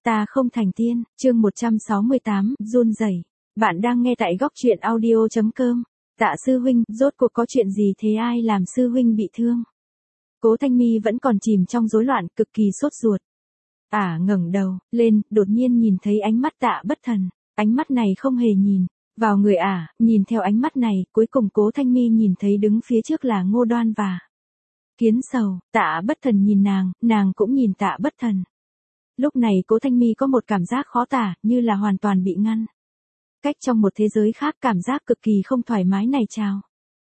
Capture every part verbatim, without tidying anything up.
Ta không thành tiên, chương một trăm sáu mươi tám, run rẩy. Bạn đang nghe tại góc truyện audio chấm com. Tạ sư huynh, rốt cuộc có chuyện gì thế, ai làm sư huynh bị thương? Cố Thanh Mi vẫn còn chìm trong rối loạn, cực kỳ sốt ruột. Ả ngẩng đầu lên, đột nhiên nhìn thấy ánh mắt Tạ Bất Thần. Ánh mắt này không hề nhìn vào người Ả, nhìn theo ánh mắt này, cuối cùng Cố Thanh Mi nhìn thấy đứng phía trước là Ngô Đoan và Kiến Sầu. Tạ Bất Thần nhìn nàng, nàng cũng nhìn Tạ Bất Thần. Lúc này Cố Thanh Mi có một cảm giác khó tả, như là hoàn toàn bị ngăn cách trong một thế giới khác, cảm giác cực kỳ không thoải mái này trào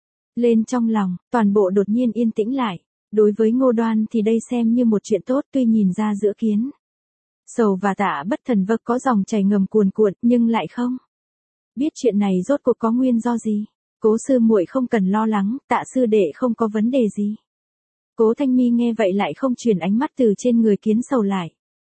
lên trong lòng, toàn bộ đột nhiên yên tĩnh lại. Đối với Ngô Đoan thì đây xem như một chuyện tốt, tuy nhìn ra giữa Kiến Sầu và Tạ Bất Thần vực có dòng chảy ngầm cuồn cuộn, nhưng lại không biết chuyện này rốt cuộc có nguyên do gì. Cố sư muội không cần lo lắng, Tạ sư đệ không có vấn đề gì. Cố Thanh Mi nghe vậy lại không chuyển ánh mắt từ trên người Kiến Sầu lại.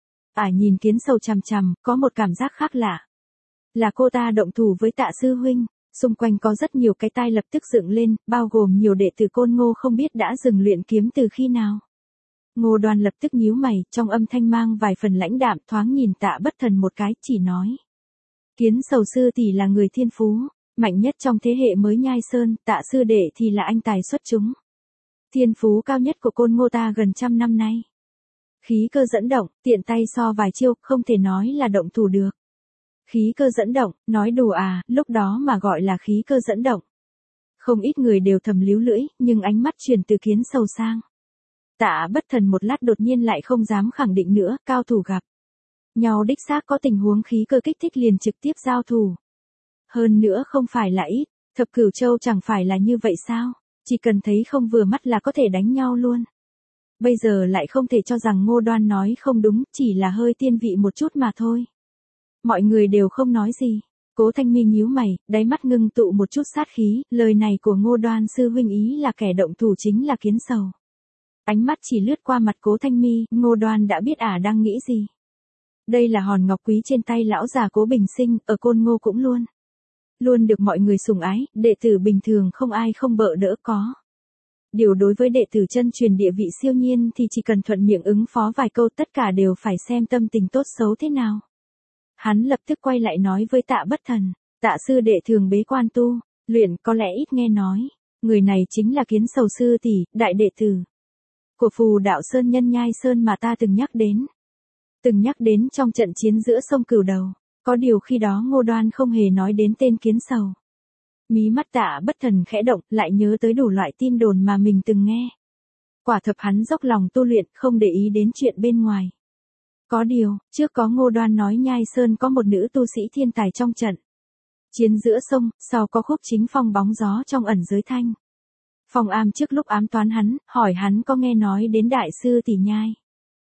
Ả nhìn Kiến Sầu chằm chằm, có một cảm giác khác lạ. Là cô ta động thủ với Tạ sư huynh. Xung quanh có rất nhiều cái tai lập tức dựng lên, bao gồm nhiều đệ tử Côn Ngô không biết đã dừng luyện kiếm từ khi nào. Ngô Đoan lập tức nhíu mày, trong âm thanh mang vài phần lãnh đạm, thoáng nhìn Tạ Bất Thần một cái, chỉ nói. Kiến Sầu sư tỷ là người thiên phú, mạnh nhất trong thế hệ mới Nhai Sơn, Tạ sư đệ thì là anh tài xuất chúng. Thiên phú cao nhất của Côn Ngô ta gần trăm năm nay. Khí cơ dẫn động, tiện tay so vài chiêu, không thể nói là động thủ được. Khí cơ dẫn động, nói đùa à, lúc đó mà gọi là khí cơ dẫn động. Không ít người đều thầm líu lưỡi, nhưng ánh mắt chuyển từ Kiến Sầu sang Tạ Bất Thần một lát, đột nhiên lại không dám khẳng định nữa, cao thủ gặp nhau đích xác có tình huống khí cơ kích thích liền trực tiếp giao thủ. Hơn nữa không phải là ít, Thập Cửu Châu chẳng phải là như vậy sao, chỉ cần thấy không vừa mắt là có thể đánh nhau luôn. Bây giờ lại không thể cho rằng Ngô Đoan nói không đúng, chỉ là hơi tiên vị một chút mà thôi. Mọi người đều không nói gì. Cố Thanh Mi nhíu mày, đáy mắt ngưng tụ một chút sát khí, lời này của Ngô Đoan sư huynh ý là kẻ động thủ chính là Kiến Sầu. Ánh mắt chỉ lướt qua mặt Cố Thanh Mi, Ngô Đoan đã biết Ả đang nghĩ gì. Đây là hòn ngọc quý trên tay lão già Cố Bình Sinh, ở Côn Ngô cũng luôn. Luôn được mọi người sủng ái, đệ tử bình thường không ai không bợ đỡ có. Điều đối với đệ tử chân truyền địa vị siêu nhiên thì chỉ cần thuận miệng ứng phó vài câu, tất cả đều phải xem tâm tình tốt xấu thế nào. Hắn lập tức quay lại nói với Tạ Bất Thần, Tạ sư đệ thường bế quan tu, luyện, có lẽ ít nghe nói. Người này chính là Kiến Sầu sư tỷ, đại đệ tử của Phù Đạo Sơn nhân Nhai Sơn mà ta từng nhắc đến. Từng nhắc đến trong trận chiến giữa sông Cửu Đầu. Có điều khi đó Ngô Đoan không hề nói đến tên Kiến Sầu. Mí mắt Tạ Bất Thần khẽ động, lại nhớ tới đủ loại tin đồn mà mình từng nghe. Quả thật hắn dốc lòng tu luyện, không để ý đến chuyện bên ngoài. Có điều, trước có Ngô Đoan nói Nhai Sơn có một nữ tu sĩ thiên tài trong trận chiến giữa sông, sau có Khúc Chính Phong bóng gió trong ẩn giới thanh. Phong Am trước lúc ám toán hắn, hỏi hắn có nghe nói đến đại sư tỷ Nhai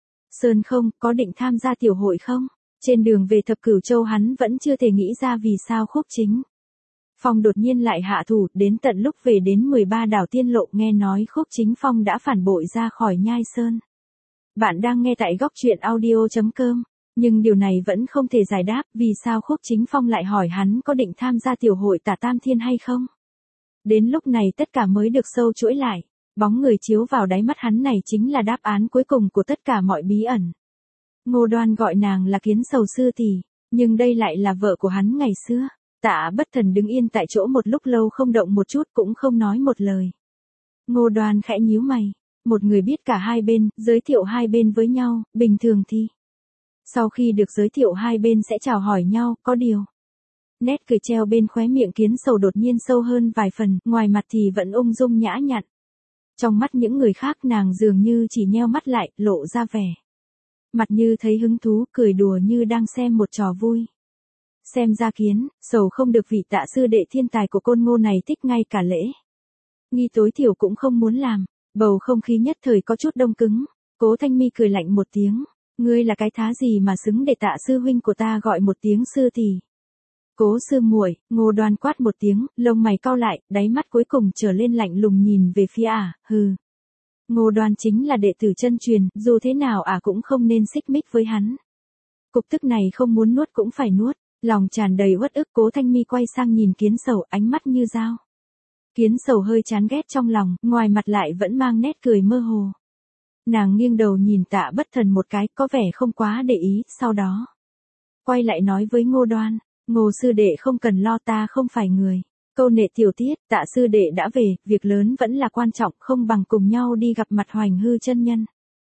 Sơn không, có định tham gia tiểu hội không? Trên đường về Thập Cửu Châu hắn vẫn chưa thể nghĩ ra vì sao Khúc Chính Phong đột nhiên lại hạ thủ, đến tận lúc về đến mười ba đảo tiên lộ nghe nói Khúc Chính Phong đã phản bội ra khỏi Nhai Sơn. Bạn đang nghe tại góc truyện audio chấm com, nhưng điều này vẫn không thể giải đáp vì sao Khúc Chính Phong lại hỏi hắn có định tham gia tiểu hội Tả Tam Thiên hay không. Đến lúc này tất cả mới được sâu chuỗi lại, bóng người chiếu vào đáy mắt hắn này chính là đáp án cuối cùng của tất cả mọi bí ẩn. Ngô Đoan gọi nàng là Kiến Sầu sư tỷ, nhưng đây lại là vợ của hắn ngày xưa. Tạ Bất Thần đứng yên tại chỗ một lúc lâu không động một chút, cũng không nói một lời. Ngô Đoan khẽ nhíu mày. Một người biết cả hai bên, giới thiệu hai bên với nhau, bình thường thì sau khi được giới thiệu hai bên sẽ chào hỏi nhau, có điều nét cười treo bên khóe miệng Kiến Sầu đột nhiên sâu hơn vài phần, ngoài mặt thì vẫn ung dung nhã nhặn. Trong mắt những người khác nàng dường như chỉ nheo mắt lại, lộ ra vẻ mặt như thấy hứng thú, cười đùa như đang xem một trò vui. Xem ra Kiến Sầu không được vị Tạ sư đệ thiên tài của Côn Ngô này thích, ngay cả lễ nghi tối thiểu cũng không muốn làm. Bầu không khí nhất thời có chút đông cứng. Cố Thanh Mi cười lạnh một tiếng, ngươi là cái thá gì mà xứng để Tạ sư huynh của ta gọi một tiếng sư tỷ? Cố sư muội, Ngô Đoan quát một tiếng, lông mày cau lại, đáy mắt cuối cùng trở lên lạnh lùng nhìn về phía Ả, hừ. Ngô Đoan chính là đệ tử chân truyền, dù thế nào Ả cũng không nên xích mích với hắn. Cục tức này không muốn nuốt cũng phải nuốt, lòng tràn đầy uất ức. Cố Thanh Mi quay sang nhìn Kiến Sầu, ánh mắt như dao. Kiến Sầu hơi chán ghét trong lòng, ngoài mặt lại vẫn mang nét cười mơ hồ. Nàng nghiêng đầu nhìn Tạ Bất Thần một cái, có vẻ không quá để ý, sau đó quay lại nói với Ngô Đoan, Ngô sư đệ không cần lo, ta không phải người câu nệ tiểu tiết, Tạ sư đệ đã về, việc lớn vẫn là quan trọng, không bằng cùng nhau đi gặp mặt Hoành Hư chân nhân.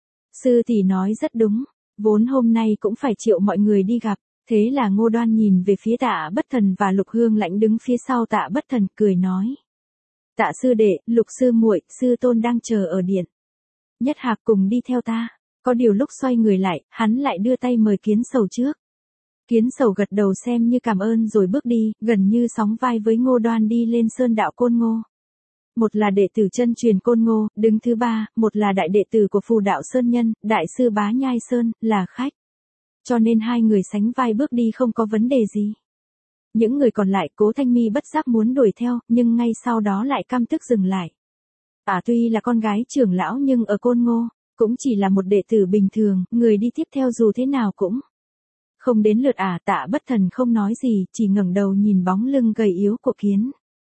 Sư tỷ nói rất đúng, vốn hôm nay cũng phải triệu mọi người đi gặp, thế là Ngô Đoan nhìn về phía Tạ Bất Thần và Lục Hương Lãnh đứng phía sau Tạ Bất Thần, cười nói. Tạ sư đệ, Lục sư muội, sư tôn đang chờ ở điện. Nhất Hạc cùng đi theo ta. Có điều lúc xoay người lại, hắn lại đưa tay mời Kiến Sầu trước. Kiến Sầu gật đầu xem như cảm ơn rồi bước đi, gần như sóng vai với Ngô Đoan đi lên sơn đạo Côn Ngô. Một là đệ tử chân truyền Côn Ngô, đứng thứ ba, một là đại đệ tử của Phù Đạo Sơn Nhân, đại sư Bá Nhai Sơn, là khách. Cho nên hai người sánh vai bước đi không có vấn đề gì. Những người còn lại, Cố Thanh Mi bất giác muốn đuổi theo, nhưng ngay sau đó lại căm tức dừng lại. Ả tuy là con gái trưởng lão nhưng ở Côn Ngô, cũng chỉ là một đệ tử bình thường, người đi tiếp theo dù thế nào cũng không đến lượt Ả. Tạ Bất Thần không nói gì, chỉ ngẩng đầu nhìn bóng lưng gầy yếu của Kiến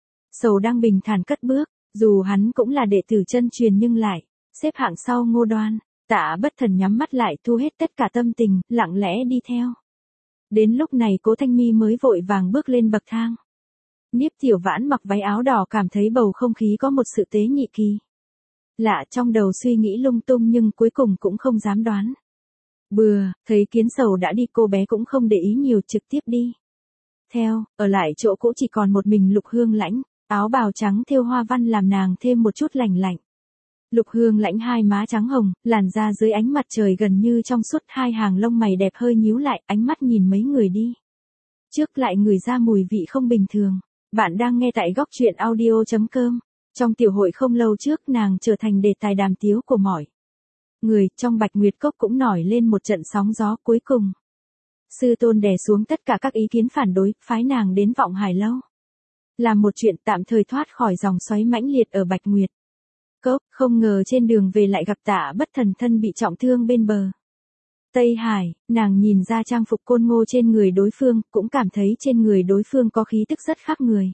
Sầu đang bình thản cất bước, dù hắn cũng là đệ tử chân truyền nhưng lại xếp hạng sau Ngô Đoan. Tạ Bất Thần nhắm mắt lại, thu hết tất cả tâm tình, lặng lẽ đi theo. Đến lúc này Cố Thanh Mi mới vội vàng bước lên bậc thang. Niếp Tiểu Vãn mặc váy áo đỏ cảm thấy bầu không khí có một sự tế nhị kỳ lạ, trong đầu suy nghĩ lung tung nhưng cuối cùng cũng không dám đoán bừa, thấy Kiến Sầu đã đi cô bé cũng không để ý nhiều, trực tiếp đi theo, ở lại chỗ cũ chỉ còn một mình Lục Hương Lãnh, áo bào trắng thêu hoa văn làm nàng thêm một chút lành lạnh. Lục Hương Lãnh hai má trắng hồng, làn da dưới ánh mặt trời gần như trong suốt, hai hàng lông mày đẹp hơi nhíu lại, ánh mắt nhìn mấy người đi trước lại ngửi ra mùi vị không bình thường. Bạn đang nghe tại góc truyện audio chấm com. Trong tiểu hội không lâu trước, nàng trở thành đề tài đàm tiếu của mọi người, trong Bạch Nguyệt Cốc cũng nổi lên một trận sóng gió. Cuối cùng, sư tôn đè xuống tất cả các ý kiến phản đối, phái nàng đến Vọng Hải Lâu, làm một chuyện tạm thời thoát khỏi dòng xoáy mãnh liệt ở Bạch Nguyệt Cốc. Không ngờ trên đường về lại gặp Tạ Bất Thần thân bị trọng thương bên bờ Tây Hải, nàng nhìn ra trang phục Côn Ngô trên người đối phương, cũng cảm thấy trên người đối phương có khí tức rất khác người.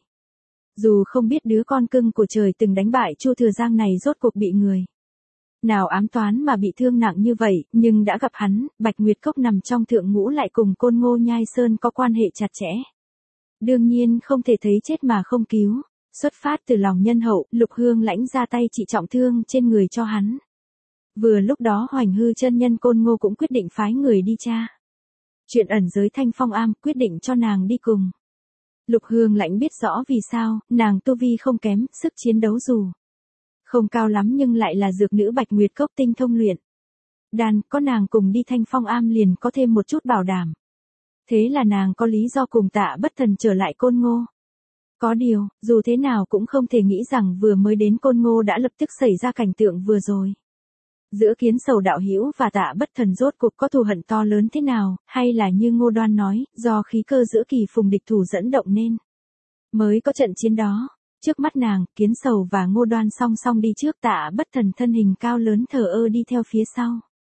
Dù không biết đứa con cưng của trời từng đánh bại Chu Thừa Giang này rốt cuộc bị người nào ám toán mà bị thương nặng như vậy, nhưng đã gặp hắn, Bạch Nguyệt Cốc nằm trong thượng ngũ lại cùng Côn Ngô Nhai Sơn có quan hệ chặt chẽ. Đương nhiên không thể thấy chết mà không cứu, xuất phát từ lòng nhân hậu, Lục Hương Lãnh ra tay trị trọng thương trên người cho hắn. Vừa lúc đó Hoành Hư chân nhân Côn Ngô cũng quyết định phái người đi tra chuyện ẩn giới Thanh Phong Am, quyết định cho nàng đi cùng. Lục Hương Lãnh biết rõ vì sao, nàng tu vi không kém, sức chiến đấu dù không cao lắm nhưng lại là dược nữ Bạch Nguyệt Cốc tinh thông luyện đan, có nàng cùng đi Thanh Phong Am liền có thêm một chút bảo đảm. Thế là nàng có lý do cùng Tạ Bất Thần trở lại Côn Ngô. Có điều, dù thế nào cũng không thể nghĩ rằng vừa mới đến Côn Ngô đã lập tức xảy ra cảnh tượng vừa rồi. Giữa Kiến Sầu đạo hữu và Tạ Bất Thần rốt cuộc có thù hận to lớn thế nào, hay là như Ngô Đoan nói, do khí cơ giữa kỳ phùng địch thủ dẫn động nên mới có trận chiến đó. Trước mắt nàng, Kiến Sầu và Ngô Đoan song song đi trước, Tạ Bất Thần thân hình cao lớn thờ ơ đi theo phía sau.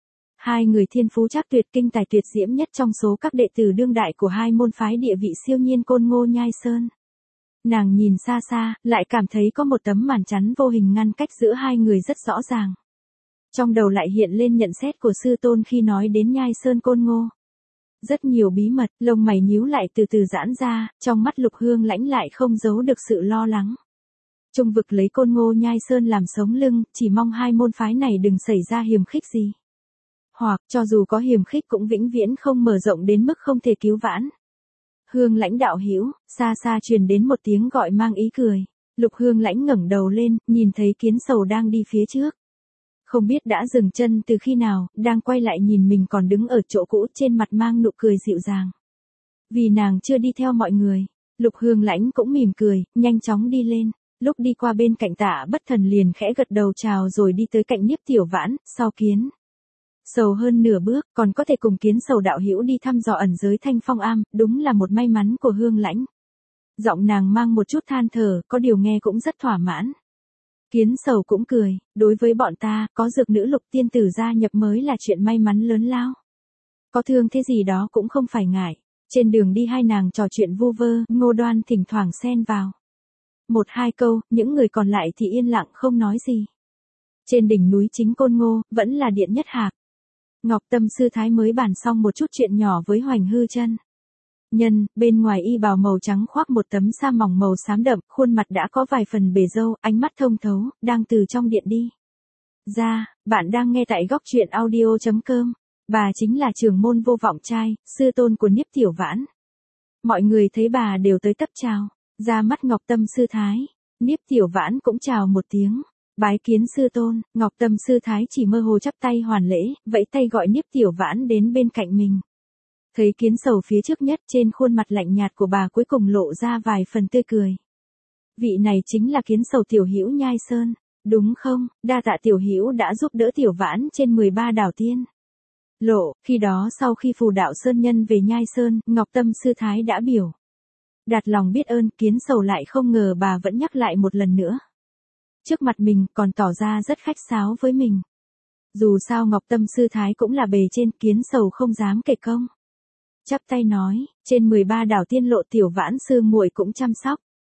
Hai người thiên phú trác tuyệt, kinh tài tuyệt diễm nhất trong số các đệ tử đương đại của hai môn phái địa vị siêu nhiên Côn Ngô Nhai Sơn. Nàng nhìn xa xa, lại cảm thấy có một tấm màn chắn vô hình ngăn cách giữa hai người rất rõ ràng. Trong đầu lại hiện lên nhận xét của sư tôn khi nói đến Nhai Sơn Côn Ngô. Rất nhiều bí mật, lông mày nhíu lại từ từ giãn ra, trong mắt Lục Hương Lãnh lại không giấu được sự lo lắng. Trung vực lấy Côn Ngô Nhai Sơn làm sống lưng, chỉ mong hai môn phái này đừng xảy ra hiềm khích gì. Hoặc, cho dù có hiềm khích cũng vĩnh viễn không mở rộng đến mức không thể cứu vãn. Hương Lãnh đạo hữu, xa xa truyền đến một tiếng gọi mang ý cười. Lục Hương Lãnh ngẩng đầu lên, nhìn thấy Kiến Sầu đang đi phía trước. Không biết đã dừng chân từ khi nào, đang quay lại nhìn mình còn đứng ở chỗ cũ, trên mặt mang nụ cười dịu dàng. Vì nàng chưa đi theo mọi người, Lục Hương Lãnh cũng mỉm cười, nhanh chóng đi lên. Lúc đi qua bên cạnh Tạ Bất Thần liền khẽ gật đầu chào rồi đi tới cạnh Niếp Tiểu Vãn, sau Kiến Sầu hơn nửa bước, còn có thể cùng Kiến Sầu đạo hữu đi thăm dò ẩn giới Thanh Phong Am, đúng là một may mắn của Hương Lãnh. Giọng nàng mang một chút than thở, có điều nghe cũng rất thỏa mãn. Kiến Sầu cũng cười, đối với bọn ta, có dược nữ Lục tiên tử gia nhập mới là chuyện may mắn lớn lao. Có thương thế gì đó cũng không phải ngại. Trên đường đi hai nàng trò chuyện vu vơ, Ngô Đoan thỉnh thoảng xen vào một hai câu, những người còn lại thì yên lặng không nói gì. Trên đỉnh núi chính Côn Ngô, vẫn là Điện Nhất Hạc. Ngọc Tâm sư thái mới bàn xong một chút chuyện nhỏ với Hoành Hư chân nhân, bên ngoài y bào màu trắng khoác một tấm sa mỏng màu xám đậm, khuôn mặt đã có vài phần bể râu, ánh mắt thông thấu, đang từ trong điện đi ra. Bạn đang nghe tại góc truyện audio chấm com. Bà chính là trưởng môn Vô Vọng Trai, sư tôn của Niếp Tiểu Vãn. Mọi người thấy bà đều tới tấp chào, ra mắt Ngọc Tâm sư thái. Niếp Tiểu Vãn cũng chào một tiếng, bái kiến sư tôn. Ngọc Tâm sư thái chỉ mơ hồ chắp tay hoàn lễ, vẫy tay gọi Niếp Tiểu Vãn đến bên cạnh mình. Thấy Kiến Sầu phía trước nhất, trên khuôn mặt lạnh nhạt của bà cuối cùng lộ ra vài phần tươi cười. Vị này chính là Kiến Sầu tiểu hữu Nhai Sơn, đúng không? Đa tạ tiểu hữu đã giúp đỡ Tiểu Vãn trên mười ba đảo tiên lộ. Khi đó sau khi Phù Đạo Sơn nhân về Nhai Sơn, Ngọc Tâm sư thái đã biểu đạt lòng biết ơn. Kiến Sầu lại không ngờ bà vẫn nhắc lại một lần nữa. Trước mặt mình còn tỏ ra rất khách sáo với mình. Dù sao Ngọc Tâm sư thái cũng là bề trên, Kiến Sầu không dám kể công. Chắp tay nói, trên mười ba đảo tiên lộ Tiểu Vãn sư muội cũng chăm sóc.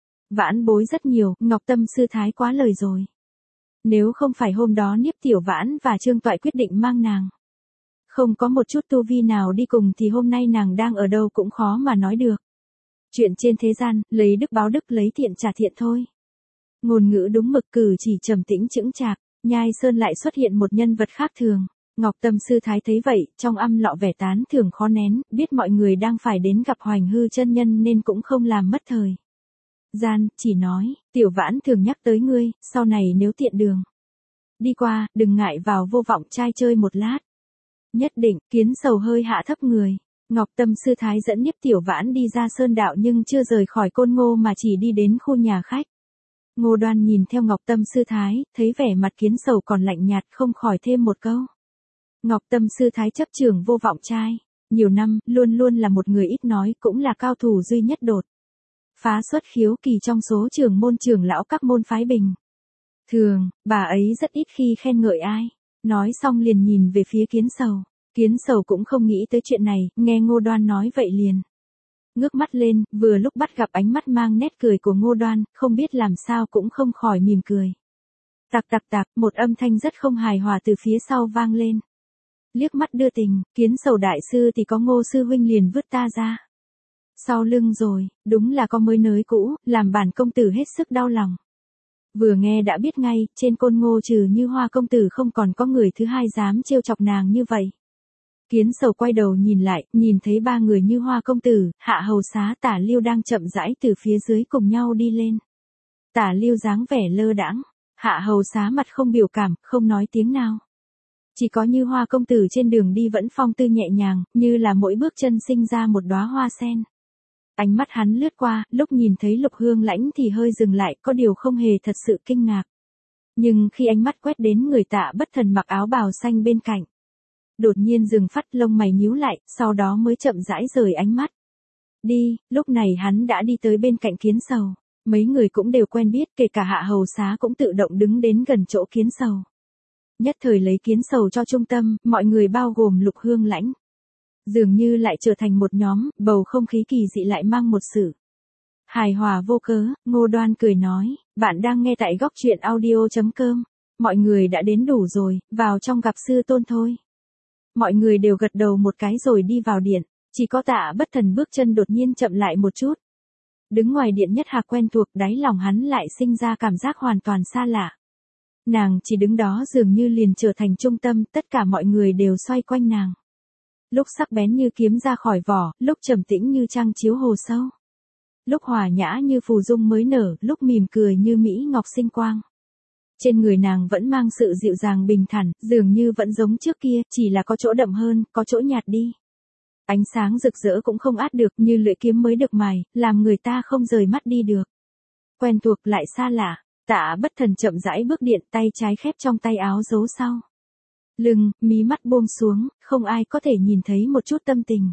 Vãn bối rất nhiều, Ngọc Tâm sư thái quá lời rồi. Nếu không phải hôm đó Niếp Tiểu Vãn và Trương Toại quyết định mang nàng, không có một chút tu vi nào đi cùng thì hôm nay nàng đang ở đâu cũng khó mà nói được. Chuyện trên thế gian, lấy đức báo đức, lấy thiện trả thiện thôi. Ngôn ngữ đúng mực, cử chỉ trầm tĩnh chững chạc. Nhai Sơn lại xuất hiện một nhân vật khác thường. Ngọc Tâm sư thái thấy vậy, trong âm lọ vẻ tán thưởng khó nén, biết mọi người đang phải đến gặp Hoành Hư chân nhân nên cũng không làm mất thời gian, chỉ nói, Tiểu Vãn thường nhắc tới ngươi, sau này nếu tiện đường đi qua, đừng ngại vào Vô Vọng Trai chơi một lát. Nhất định. Kiến Sầu hơi hạ thấp người. Ngọc Tâm sư thái dẫn Niếp Tiểu Vãn đi ra sơn đạo nhưng chưa rời khỏi Côn Ngô mà chỉ đi đến khu nhà khách. Ngô Đoan nhìn theo Ngọc Tâm sư thái, thấy vẻ mặt Kiến Sầu còn lạnh nhạt, không khỏi thêm một câu. Ngọc Tâm sư thái chấp trưởng Vô Vọng Trai nhiều năm, luôn luôn là một người ít nói, cũng là cao thủ duy nhất đột phá xuất khiếu kỳ trong số trưởng môn trưởng lão các môn phái bình thường. Bà ấy rất ít khi khen ngợi ai. Nói xong liền nhìn về phía Kiến Sầu. Kiến Sầu cũng không nghĩ tới chuyện này, nghe Ngô Đoan nói vậy liền ngước mắt lên, vừa lúc bắt gặp ánh mắt mang nét cười của Ngô Đoan, không biết làm sao cũng không khỏi mỉm cười. Tạc tạc tạc, một âm thanh rất không hài hòa từ phía sau vang lên. Liếc mắt đưa tình, Kiến Sầu đại sư thì có Ngô sư huynh liền vứt ta ra sau lưng rồi, đúng là có mới nới cũ, làm bản công tử hết sức đau lòng. Vừa nghe đã biết ngay, trên Côn Ngô trừ Như Hoa công tử không còn có người thứ hai dám trêu chọc nàng như vậy. Kiến Sầu quay đầu nhìn lại, nhìn thấy ba người Như Hoa công tử, Hạ Hầu Xá, Tả Liêu đang chậm rãi từ phía dưới cùng nhau đi lên. Tả Liêu dáng vẻ lơ đãng, Hạ Hầu Xá mặt không biểu cảm, không nói tiếng nào. Chỉ có Như Hoa công tử trên đường đi vẫn phong tư nhẹ nhàng, như là mỗi bước chân sinh ra một đóa hoa sen. Ánh mắt hắn lướt qua, lúc nhìn thấy Lục Hương Lãnh thì hơi dừng lại, có điều không hề thật sự kinh ngạc. Nhưng khi ánh mắt quét đến người Tạ Bất Thần mặc áo bào xanh bên cạnh, đột nhiên dừng phát, lông mày nhíu lại, sau đó mới chậm rãi rời ánh mắt đi. Lúc này hắn đã đi tới bên cạnh Kiến Sầu. Mấy người cũng đều quen biết, kể cả Hạ Hầu Xá cũng tự động đứng đến gần chỗ Kiến Sầu. Nhất thời lấy Kiến Sầu cho trung tâm, mọi người bao gồm Lục Hương Lãnh dường như lại trở thành một nhóm, bầu không khí kỳ dị lại mang một sự hài hòa vô cớ. Ngô Đoan cười nói, bạn đang nghe tại góc truyện audio chấm com. Mọi người đã đến đủ rồi, vào trong gặp sư tôn thôi. Mọi người đều gật đầu một cái rồi đi vào điện. Chỉ có Tạ Bất Thần bước chân đột nhiên chậm lại một chút. Đứng ngoài điện Nhất Hạc quen thuộc, đáy lòng hắn lại sinh ra cảm giác hoàn toàn xa lạ. Nàng chỉ đứng đó dường như liền trở thành trung tâm, tất cả mọi người đều xoay quanh nàng. Lúc sắc bén như kiếm ra khỏi vỏ, lúc trầm tĩnh như trăng chiếu hồ sâu. Lúc hòa nhã như phù dung mới nở, lúc mỉm cười như mỹ ngọc sinh quang. Trên người nàng vẫn mang sự dịu dàng bình thản, dường như vẫn giống trước kia, chỉ là có chỗ đậm hơn, có chỗ nhạt đi. Ánh sáng rực rỡ cũng không át được, như lưỡi kiếm mới được mài, làm người ta không rời mắt đi được. Quen thuộc lại xa lạ. Tạ Bất Thần chậm rãi bước điện, tay trái khép trong tay áo giấu sau lưng, mí mắt buông xuống, không ai có thể nhìn thấy một chút tâm tình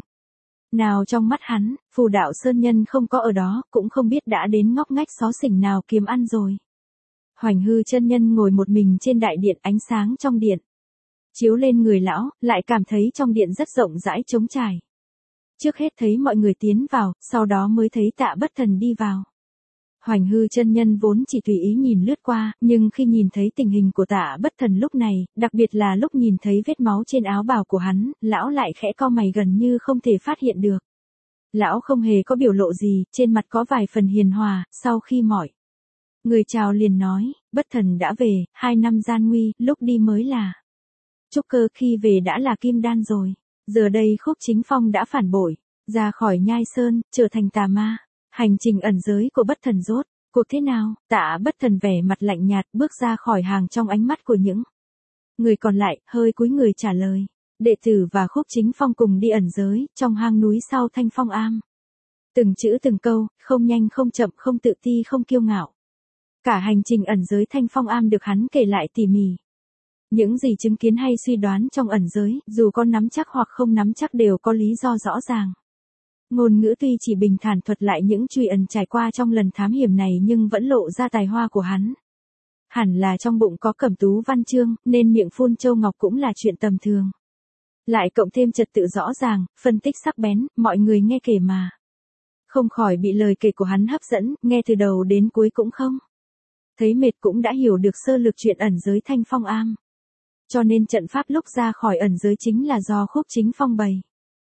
nào trong mắt hắn. Phù Đạo Sơn nhân không có ở đó, cũng không biết đã đến ngóc ngách xó xỉnh nào kiếm ăn rồi. Hoành Hư chân nhân ngồi một mình trên đại điện, ánh sáng trong điện chiếu lên người lão, lại cảm thấy trong điện rất rộng rãi trống trải. Trước hết thấy mọi người tiến vào, sau đó mới thấy Tạ Bất Thần đi vào. Hoành Hư chân nhân vốn chỉ tùy ý nhìn lướt qua, nhưng khi nhìn thấy tình hình của Tạ Bất Thần lúc này, đặc biệt là lúc nhìn thấy vết máu trên áo bào của hắn, lão lại khẽ cau mày gần như không thể phát hiện được. Lão không hề có biểu lộ gì, trên mặt có vài phần hiền hòa, sau khi mỏi người chào liền nói, Bất Thần đã về, hai năm gian nguy, lúc đi mới là trúc cơ, khi về đã là kim đan rồi. Giờ đây Khúc Chính Phong đã phản bội, ra khỏi Nhai Sơn, trở thành tà ma. Hành trình ẩn giới của Bất Thần rốt cuộc thế nào? Tạ Bất Thần vẻ mặt lạnh nhạt bước ra khỏi hàng trong ánh mắt của những người còn lại, hơi cúi người trả lời. Đệ tử và Khúc Chính Phong cùng đi ẩn giới, trong hang núi sau Thanh Phong Am. Từng chữ từng câu, không nhanh không chậm, không tự ti không kiêu ngạo. Cả hành trình ẩn giới Thanh Phong Am được hắn kể lại tỉ mỉ. Những gì chứng kiến hay suy đoán trong ẩn giới, dù có nắm chắc hoặc không nắm chắc đều có lý do rõ ràng. Ngôn ngữ tuy chỉ bình thản thuật lại những truy ẩn trải qua trong lần thám hiểm này nhưng vẫn lộ ra tài hoa của hắn. Hẳn là trong bụng có cẩm tú văn chương, nên miệng phun châu ngọc cũng là chuyện tầm thường. Lại cộng thêm trật tự rõ ràng, phân tích sắc bén, mọi người nghe kể mà không khỏi bị lời kể của hắn hấp dẫn, nghe từ đầu đến cuối cũng không thấy mệt, cũng đã hiểu được sơ lược chuyện ẩn giới Thanh Phong Am. Cho nên trận pháp lúc ra khỏi ẩn giới chính là do Khúc Chính Phong bày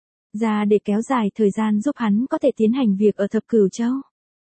ra để kéo dài thời gian giúp hắn có thể tiến hành việc ở Thập Cửu Châu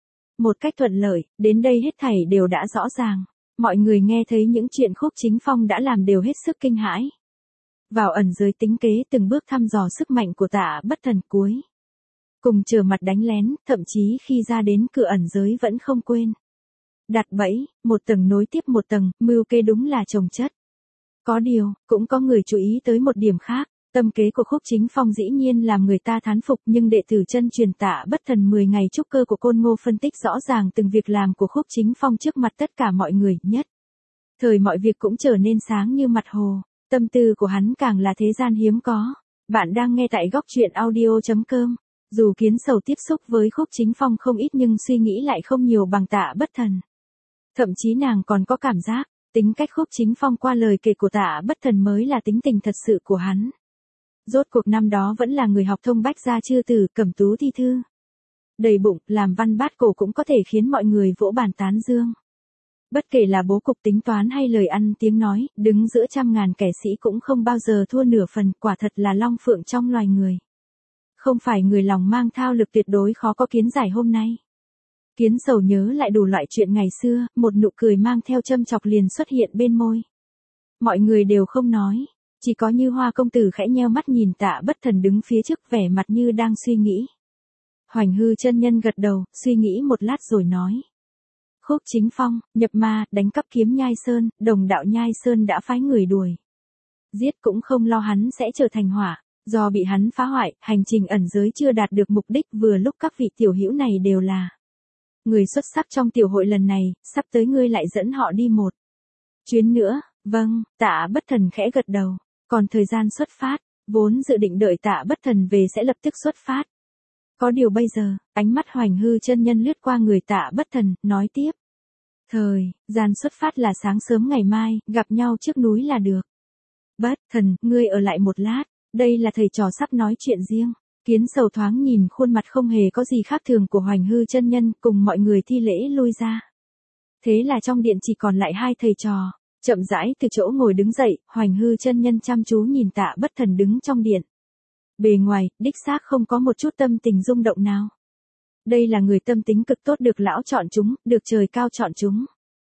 một cách thuận lợi. Đến đây hết thảy đều đã rõ ràng. Mọi người nghe thấy những chuyện Khúc Chính Phong đã làm đều hết sức kinh hãi. Vào ẩn giới tính kế từng bước thăm dò sức mạnh của Tạ Bất Thần, cuối cùng chờ mặt đánh lén, thậm chí khi ra đến cửa ẩn giới vẫn không quên đặt bẫy, một tầng nối tiếp một tầng, mưu kế đúng là chồng chất. Có điều, cũng có người chú ý tới một điểm khác. Tâm kế của Khúc Chính Phong dĩ nhiên làm người ta thán phục, nhưng đệ tử chân truyền Tạ Bất Thần mười ngày trúc cơ của Côn Ngô phân tích rõ ràng từng việc làm của Khúc Chính Phong trước mặt tất cả mọi người, nhất thời mọi việc cũng trở nên sáng như mặt hồ. Tâm tư của hắn càng là thế gian hiếm có. Bạn đang nghe tại góc truyện audio chấm com. Dù Kiến Sầu tiếp xúc với Khúc Chính Phong không ít nhưng suy nghĩ lại không nhiều bằng Tạ Bất Thần. Thậm chí nàng còn có cảm giác, tính cách Khúc Chính Phong qua lời kể của Tạ Bất Thần mới là tính tình thật sự của hắn. Rốt cuộc năm đó vẫn là người học thông bách gia chư tử, cẩm tú thi thư đầy bụng, làm văn bát cổ cũng có thể khiến mọi người vỗ bàn tán dương. Bất kể là bố cục tính toán hay lời ăn tiếng nói, đứng giữa trăm ngàn kẻ sĩ cũng không bao giờ thua nửa phần, quả thật là long phượng trong loài người. Không phải người lòng mang thao lực tuyệt đối khó có kiến giải hôm nay. Kiến Sầu nhớ lại đủ loại chuyện ngày xưa, một nụ cười mang theo châm chọc liền xuất hiện bên môi. Mọi người đều không nói, chỉ có Như Hoa công tử khẽ nheo mắt nhìn Tạ Bất Thần đứng phía trước, vẻ mặt như đang suy nghĩ. Hoành Hư chân nhân gật đầu, suy nghĩ một lát rồi nói. Khúc Chính Phong, nhập ma, đánh cắp kiếm Nhai Sơn, đồng đạo Nhai Sơn đã phái người đuổi giết, cũng không lo hắn sẽ trở thành hỏa. Do bị hắn phá hoại, hành trình ẩn giới chưa đạt được mục đích, vừa lúc các vị tiểu hữu này đều là người xuất sắc trong tiểu hội lần này, sắp tới ngươi lại dẫn họ đi một chuyến nữa. Vâng, Tạ Bất Thần khẽ gật đầu. Còn thời gian xuất phát, vốn dự định đợi Tạ Bất Thần về sẽ lập tức xuất phát. Có điều bây giờ, ánh mắt Hoành Hư chân nhân lướt qua người Tạ Bất Thần, nói tiếp. Thời gian xuất phát là sáng sớm ngày mai, gặp nhau trước núi là được. Bất Thần, ngươi ở lại một lát, đây là thầy trò sắp nói chuyện riêng. Kiến Sầu thoáng nhìn khuôn mặt không hề có gì khác thường của Hoành Hư chân nhân, cùng mọi người thi lễ lui ra. Thế là trong điện chỉ còn lại hai thầy trò. Chậm rãi từ chỗ ngồi đứng dậy, Hoành Hư chân nhân chăm chú nhìn Tạ Bất Thần đứng trong điện. Bề ngoài, đích xác không có một chút tâm tình rung động nào. Đây là người tâm tính cực tốt, được lão chọn chúng, được trời cao chọn chúng.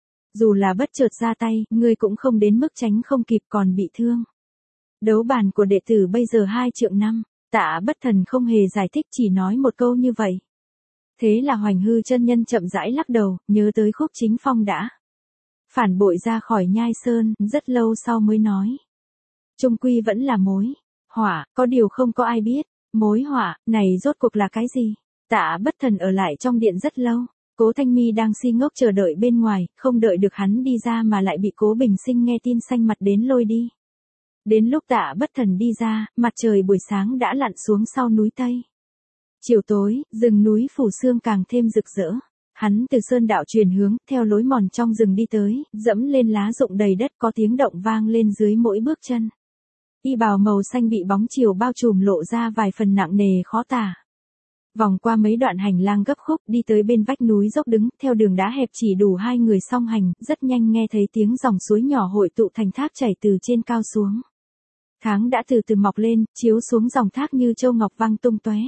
Dù là bất chợt ra tay, ngươi cũng không đến mức tránh không kịp còn bị thương. Đấu bản của đệ tử bây giờ hai trượng năm, Tạ Bất Thần không hề giải thích, chỉ nói một câu như vậy. Thế là Hoành Hư chân nhân chậm rãi lắc đầu, nhớ tới Khúc Chính Phong đã phản bội ra khỏi Nhai Sơn, rất lâu sau mới nói. Trung quy vẫn là mối hỏa, có điều không có ai biết, mối hỏa này rốt cuộc là cái gì. Tạ Bất Thần ở lại trong điện rất lâu, Cố Thanh Mi đang si ngốc chờ đợi bên ngoài, không đợi được hắn đi ra mà lại bị Cố Bình Sinh nghe tin xanh mặt đến lôi đi. Đến lúc Tạ Bất Thần đi ra, mặt trời buổi sáng đã lặn xuống sau núi Tây. Chiều tối, rừng núi phủ sương càng thêm rực rỡ. Hắn từ sơn đạo truyền hướng, theo lối mòn trong rừng đi tới, dẫm lên lá rụng đầy đất, có tiếng động vang lên dưới mỗi bước chân. Y bào màu xanh bị bóng chiều bao trùm lộ ra vài phần nặng nề khó tả. Vòng qua mấy đoạn hành lang gấp khúc đi tới bên vách núi dốc đứng, theo đường đá hẹp chỉ đủ hai người song hành, rất nhanh nghe thấy tiếng dòng suối nhỏ hội tụ thành thác chảy từ trên cao xuống. Tháng đã từ từ mọc lên, chiếu xuống dòng thác như châu ngọc văng tung tóe.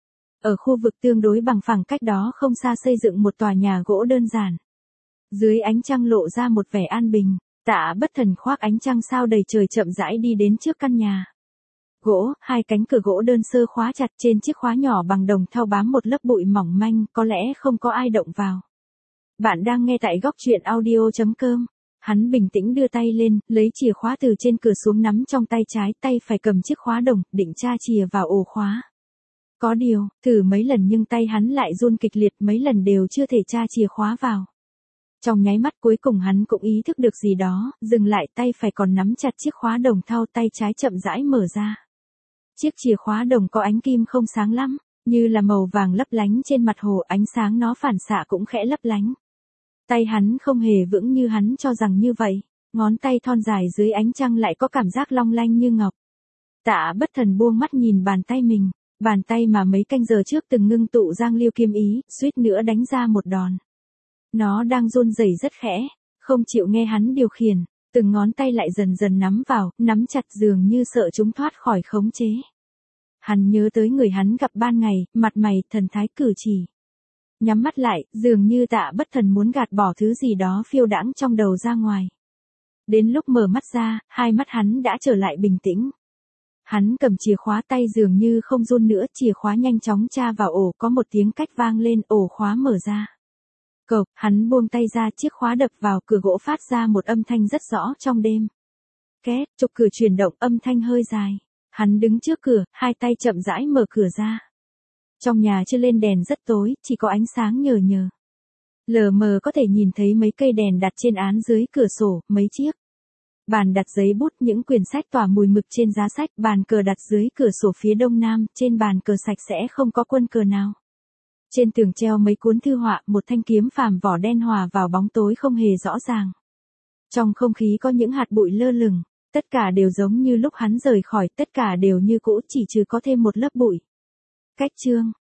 Ở khu vực tương đối bằng phẳng cách đó không xa xây dựng một tòa nhà gỗ đơn giản. Dưới ánh trăng lộ ra một vẻ an bình, Tạ Bất Thần khoác ánh trăng sao đầy trời chậm rãi đi đến trước căn nhà. Gỗ, hai cánh cửa gỗ đơn sơ khóa chặt, trên chiếc khóa nhỏ bằng đồng thau bám một lớp bụi mỏng manh, có lẽ không có ai động vào. Bạn đang nghe tại góc truyện audio chấm com. Hắn bình tĩnh đưa tay lên, lấy chìa khóa từ trên cửa xuống nắm trong tay trái, tay phải cầm chiếc khóa đồng, định tra chìa vào ổ khóa. Có điều, thử mấy lần nhưng tay hắn lại run kịch liệt, mấy lần đều chưa thể tra chìa khóa vào. Trong nháy mắt cuối cùng hắn cũng ý thức được gì đó, dừng lại, tay phải còn nắm chặt chiếc khóa đồng thau, tay trái chậm rãi mở ra. Chiếc chìa khóa đồng có ánh kim không sáng lắm, như là màu vàng lấp lánh trên mặt hồ, ánh sáng nó phản xạ cũng khẽ lấp lánh. Tay hắn không hề vững như hắn cho rằng như vậy, ngón tay thon dài dưới ánh trăng lại có cảm giác long lanh như ngọc. Tạ Bất Thần buông mắt nhìn bàn tay mình, bàn tay mà mấy canh giờ trước từng ngưng tụ giang liêu kiếm ý, suýt nữa đánh ra một đòn. Nó đang run rẩy rất khẽ, không chịu nghe hắn điều khiển, từng ngón tay lại dần dần nắm vào, nắm chặt dường như sợ chúng thoát khỏi khống chế. Hắn nhớ tới người hắn gặp ban ngày, mặt mày, thần thái cử chỉ. Nhắm mắt lại, dường như Tạ Bất Thần muốn gạt bỏ thứ gì đó phiêu đãng trong đầu ra ngoài. Đến lúc mở mắt ra, hai mắt hắn đã trở lại bình tĩnh. Hắn cầm chìa khóa, tay dường như không run nữa, chìa khóa nhanh chóng tra vào ổ, có một tiếng cách vang lên, ổ khóa mở ra. Cộc, hắn buông tay ra, chiếc khóa đập vào cửa gỗ phát ra một âm thanh rất rõ trong đêm. Két, trục cửa chuyển động, âm thanh hơi dài. Hắn đứng trước cửa, hai tay chậm rãi mở cửa ra. Trong nhà chưa lên đèn, rất tối, chỉ có ánh sáng nhờ nhờ. Lờ mờ có thể nhìn thấy mấy cây đèn đặt trên án dưới cửa sổ, mấy chiếc bàn đặt giấy bút, những quyển sách tỏa mùi mực trên giá sách, bàn cờ đặt dưới cửa sổ phía đông nam, trên bàn cờ sạch sẽ không có quân cờ nào. Trên tường treo mấy cuốn thư họa, một thanh kiếm phàm vỏ đen hòa vào bóng tối không hề rõ ràng. Trong không khí có những hạt bụi lơ lửng, tất cả đều giống như lúc hắn rời khỏi, tất cả đều như cũ, chỉ trừ có thêm một lớp bụi. Cách chương,